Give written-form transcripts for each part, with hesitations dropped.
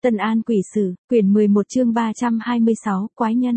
Tân An Quỷ Sử, quyển 11 chương 326, Quái Nhân.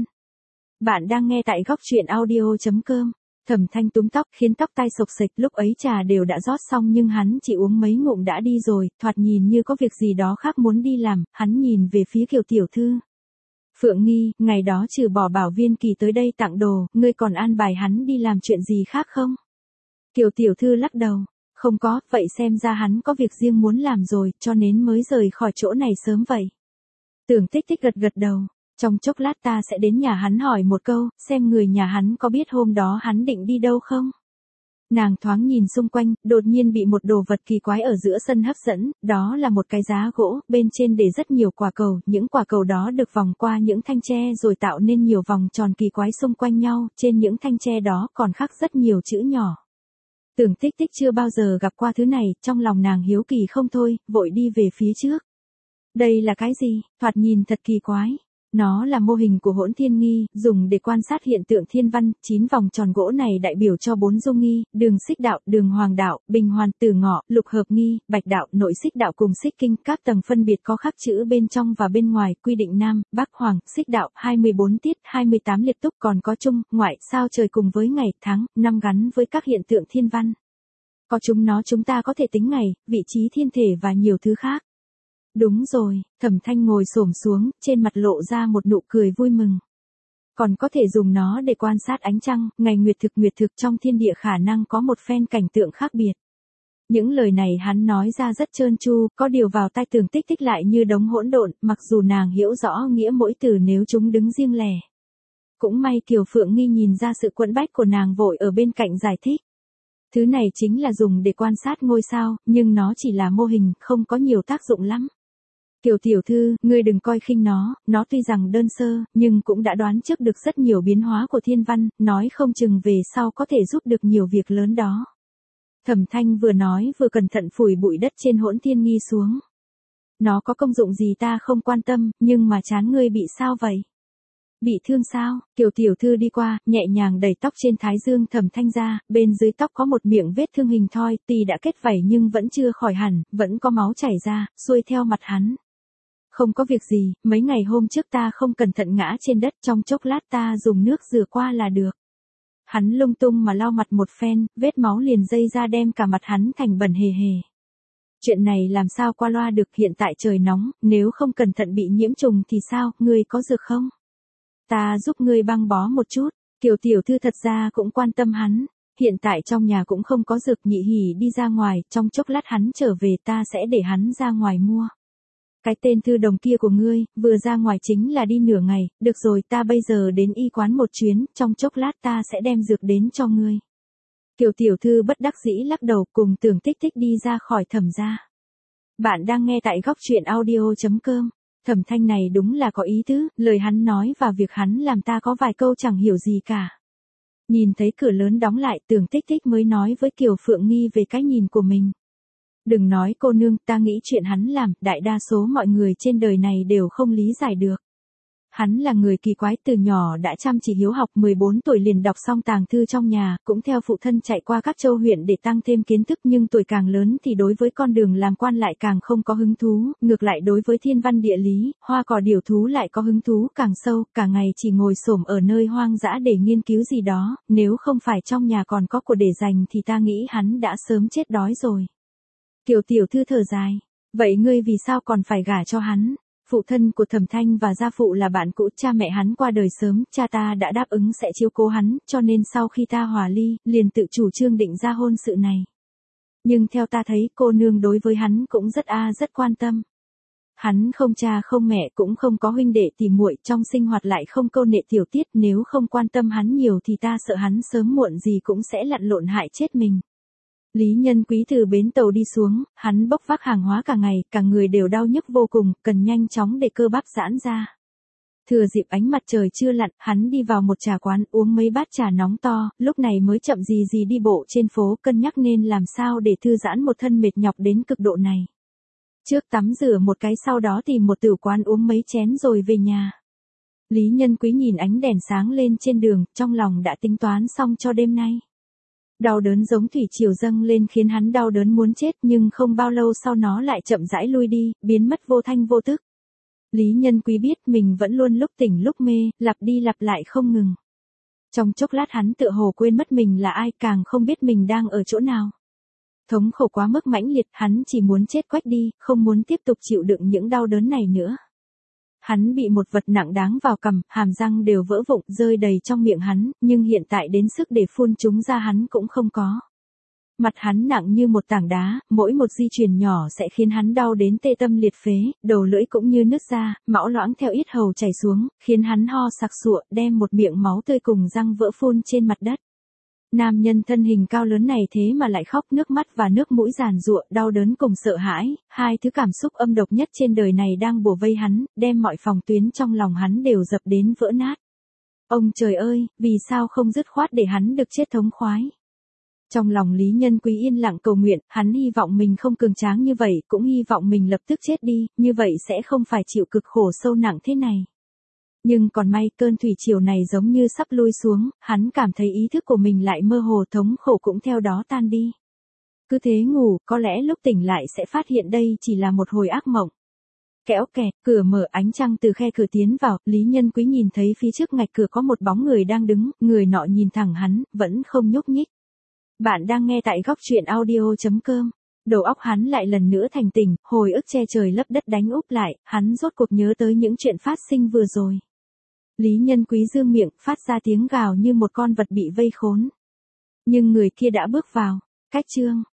Bạn đang nghe tại góc truyện audio.com. Thẩm Thanh túm tóc khiến tóc tai xộc xệch, lúc ấy trà đều đã rót xong nhưng hắn chỉ uống mấy ngụm đã đi rồi, thoạt nhìn như có việc gì đó khác muốn đi làm, hắn nhìn về phía Kiều tiểu thư. Phượng Nghi, ngày đó trừ bỏ Bảo Viên Kỳ tới đây tặng đồ, ngươi còn an bài hắn đi làm chuyện gì khác không? Kiều tiểu thư lắc đầu. Không có, vậy xem ra hắn có việc riêng muốn làm rồi, cho nên mới rời khỏi chỗ này sớm vậy. Tưởng Tích Tích gật gật đầu, trong chốc lát ta sẽ đến nhà hắn hỏi một câu, xem người nhà hắn có biết hôm đó hắn định đi đâu không. Nàng thoáng nhìn xung quanh, đột nhiên bị một đồ vật kỳ quái ở giữa sân hấp dẫn, đó là một cái giá gỗ, bên trên để rất nhiều quả cầu, những quả cầu đó được vòng qua những thanh tre rồi tạo nên nhiều vòng tròn kỳ quái xung quanh nhau, trên những thanh tre đó còn khắc rất nhiều chữ nhỏ. Tưởng Tích Tích chưa bao giờ gặp qua thứ này, trong lòng nàng hiếu kỳ không thôi, vội đi về phía trước. Đây là cái gì? Thoạt nhìn thật kỳ quái. Nó là mô hình của Hỗn Thiên Nghi, dùng để quan sát hiện tượng thiên văn, 9 vòng tròn gỗ này đại biểu cho 4 dung nghi, đường xích đạo, đường hoàng đạo, bình hoàn, tử ngọ, lục hợp nghi, bạch đạo, nội xích đạo cùng xích kinh, các tầng phân biệt có khắc chữ bên trong và bên ngoài, quy định nam, bắc, hoàng, xích đạo, 24 tiết, 28 liệt túc, còn có trung, ngoại, sao trời cùng với ngày, tháng, năm gắn với các hiện tượng thiên văn. Có chúng ta có thể tính ngày, vị trí thiên thể và nhiều thứ khác. Đúng rồi, Thẩm Thanh ngồi xổm xuống, trên mặt lộ ra một nụ cười vui mừng. Còn có thể dùng nó để quan sát ánh trăng, ngày nguyệt thực trong thiên địa khả năng có một phen cảnh tượng khác biệt. Những lời này hắn nói ra rất trơn tru, có điều vào tai Tưởng Tích Tích lại như đống hỗn độn, mặc dù nàng hiểu rõ nghĩa mỗi từ nếu chúng đứng riêng lẻ. Cũng may Kiều Phượng Nghi nhìn ra sự quẫn bách của nàng vội ở bên cạnh giải thích. Thứ này chính là dùng để quan sát ngôi sao, nhưng nó chỉ là mô hình, không có nhiều tác dụng lắm. Kiều tiểu thư, ngươi đừng coi khinh nó tuy rằng đơn sơ, nhưng cũng đã đoán trước được rất nhiều biến hóa của thiên văn, nói không chừng về sau có thể giúp được nhiều việc lớn đó. Thẩm Thanh vừa nói vừa cẩn thận phủi bụi đất trên Hỗn Thiên Nghi xuống. Nó có công dụng gì ta không quan tâm, nhưng mà trán ngươi bị sao vậy? Bị thương sao? Kiều tiểu thư đi qua, nhẹ nhàng đẩy tóc trên thái dương Thẩm Thanh ra, bên dưới tóc có một miệng vết thương hình thoi, tuy đã kết vảy nhưng vẫn chưa khỏi hẳn, vẫn có máu chảy ra, xuôi theo mặt hắn. Không có việc gì, mấy ngày hôm trước ta không cẩn thận ngã trên đất, trong chốc lát ta dùng nước rửa qua là được. Hắn lung tung mà lau mặt một phen, vết máu liền dây ra đem cả mặt hắn thành bẩn hề hề. Chuyện này làm sao qua loa được, hiện tại trời nóng, nếu không cẩn thận bị nhiễm trùng thì sao, ngươi có dược không? Ta giúp ngươi băng bó một chút. Kiều tiểu thư thật ra cũng quan tâm hắn. Hiện tại trong nhà cũng không có dược, Nhị Hỉ đi ra ngoài, trong chốc lát hắn trở về ta sẽ để hắn ra ngoài mua. Cái tên thư đồng kia của ngươi, vừa ra ngoài chính là đi nửa ngày, được rồi ta bây giờ đến y quán một chuyến, trong chốc lát ta sẽ đem dược đến cho ngươi. Kiều tiểu thư bất đắc dĩ lắc đầu cùng Tưởng Tích Tích đi ra khỏi Thẩm gia. Bạn đang nghe tại góc truyện audio.com. Thẩm Thanh này đúng là có ý tứ, lời hắn nói và việc hắn làm ta có vài câu chẳng hiểu gì cả. Nhìn thấy cửa lớn đóng lại, Tưởng Tích Tích mới nói với Kiều Phượng Nghi về cái nhìn của mình. Đừng nói cô nương, ta nghĩ chuyện hắn làm, đại đa số mọi người trên đời này đều không lý giải được. Hắn là người kỳ quái, từ nhỏ đã chăm chỉ hiếu học, 14 tuổi liền đọc xong tàng thư trong nhà, cũng theo phụ thân chạy qua các châu huyện để tăng thêm kiến thức, nhưng tuổi càng lớn thì đối với con đường làm quan lại càng không có hứng thú, ngược lại đối với thiên văn địa lý, hoa cỏ điểu thú lại có hứng thú càng sâu, cả ngày chỉ ngồi xổm ở nơi hoang dã để nghiên cứu gì đó, nếu không phải trong nhà còn có của để dành thì ta nghĩ hắn đã sớm chết đói rồi. Kiều tiểu thư thở dài, vậy ngươi vì sao còn phải gả cho hắn? Phụ thân của Thẩm Thanh và gia phụ là bạn cũ, cha mẹ hắn qua đời sớm, cha ta đã đáp ứng sẽ chiếu cố hắn, cho nên sau khi ta hòa ly, liền tự chủ trương định ra hôn sự này. Nhưng theo ta thấy, cô nương đối với hắn cũng rất quan tâm. Hắn không cha không mẹ cũng không có huynh đệ tỉ muội, trong sinh hoạt lại không câu nệ tiểu tiết, nếu không quan tâm hắn nhiều thì ta sợ hắn sớm muộn gì cũng sẽ lặn lộn hại chết mình. Lý Nhân Quý từ bến tàu đi xuống, hắn bốc vác hàng hóa cả ngày, cả người đều đau nhức vô cùng, cần nhanh chóng để cơ bắp giãn ra. Thừa dịp ánh mặt trời chưa lặn, hắn đi vào một trà quán uống mấy bát trà nóng to, lúc này mới chậm gì đi bộ trên phố, cân nhắc nên làm sao để thư giãn một thân mệt nhọc đến cực độ này. Trước tắm rửa một cái, sau đó tìm một tử quán uống mấy chén rồi về nhà. Lý Nhân Quý nhìn ánh đèn sáng lên trên đường, trong lòng đã tính toán xong cho đêm nay. Đau đớn giống thủy triều dâng lên khiến hắn đau đớn muốn chết, nhưng không bao lâu sau nó lại chậm rãi lui đi, biến mất vô thanh vô tức. Lý Nhân Quý biết mình vẫn luôn lúc tỉnh lúc mê, lặp đi lặp lại không ngừng. Trong chốc lát hắn tựa hồ quên mất mình là ai, càng không biết mình đang ở chỗ nào. Thống khổ quá mức mãnh liệt, hắn chỉ muốn chết quách đi, không muốn tiếp tục chịu đựng những đau đớn này nữa. Hắn bị một vật nặng đáng vào cằm, hàm răng đều vỡ vụn rơi đầy trong miệng hắn, nhưng hiện tại đến sức để phun chúng ra hắn cũng không có. Mặt hắn nặng như một tảng đá, mỗi một di chuyển nhỏ sẽ khiến hắn đau đến tê tâm liệt phế, đầu lưỡi cũng như nứt ra, máu loãng theo yết hầu chảy xuống, khiến hắn ho sặc sụa, đem một miệng máu tươi cùng răng vỡ phun trên mặt đất. Nam nhân thân hình cao lớn này thế mà lại khóc, nước mắt và nước mũi giàn giụa, đau đớn cùng sợ hãi, hai thứ cảm xúc âm độc nhất trên đời này đang bủa vây hắn, đem mọi phòng tuyến trong lòng hắn đều dập đến vỡ nát. Ông trời ơi, vì sao không dứt khoát để hắn được chết thống khoái? Trong lòng Lý Nhân Quý yên lặng cầu nguyện, hắn hy vọng mình không cường tráng như vậy, cũng hy vọng mình lập tức chết đi, như vậy sẽ không phải chịu cực khổ sâu nặng thế này. Nhưng còn may, cơn thủy triều này giống như sắp lui xuống, hắn cảm thấy ý thức của mình lại mơ hồ, thống khổ cũng theo đó tan đi. Cứ thế ngủ, có lẽ lúc tỉnh lại sẽ phát hiện đây chỉ là một hồi ác mộng. Kéo kẹt, cửa mở, ánh trăng từ khe cửa tiến vào, Lý Nhân Quý nhìn thấy phía trước ngạch cửa có một bóng người đang đứng, người nọ nhìn thẳng hắn, vẫn không nhúc nhích. Bạn đang nghe tại Góc Truyện Audio.com. Đầu óc hắn lại lần nữa thành tỉnh, hồi ức che trời lấp đất đánh úp lại, hắn rốt cuộc nhớ tới những chuyện phát sinh vừa rồi. Lý Nhân Quý dương miệng, phát ra tiếng gào như một con vật bị vây khốn. Nhưng người kia đã bước vào. Cách chương.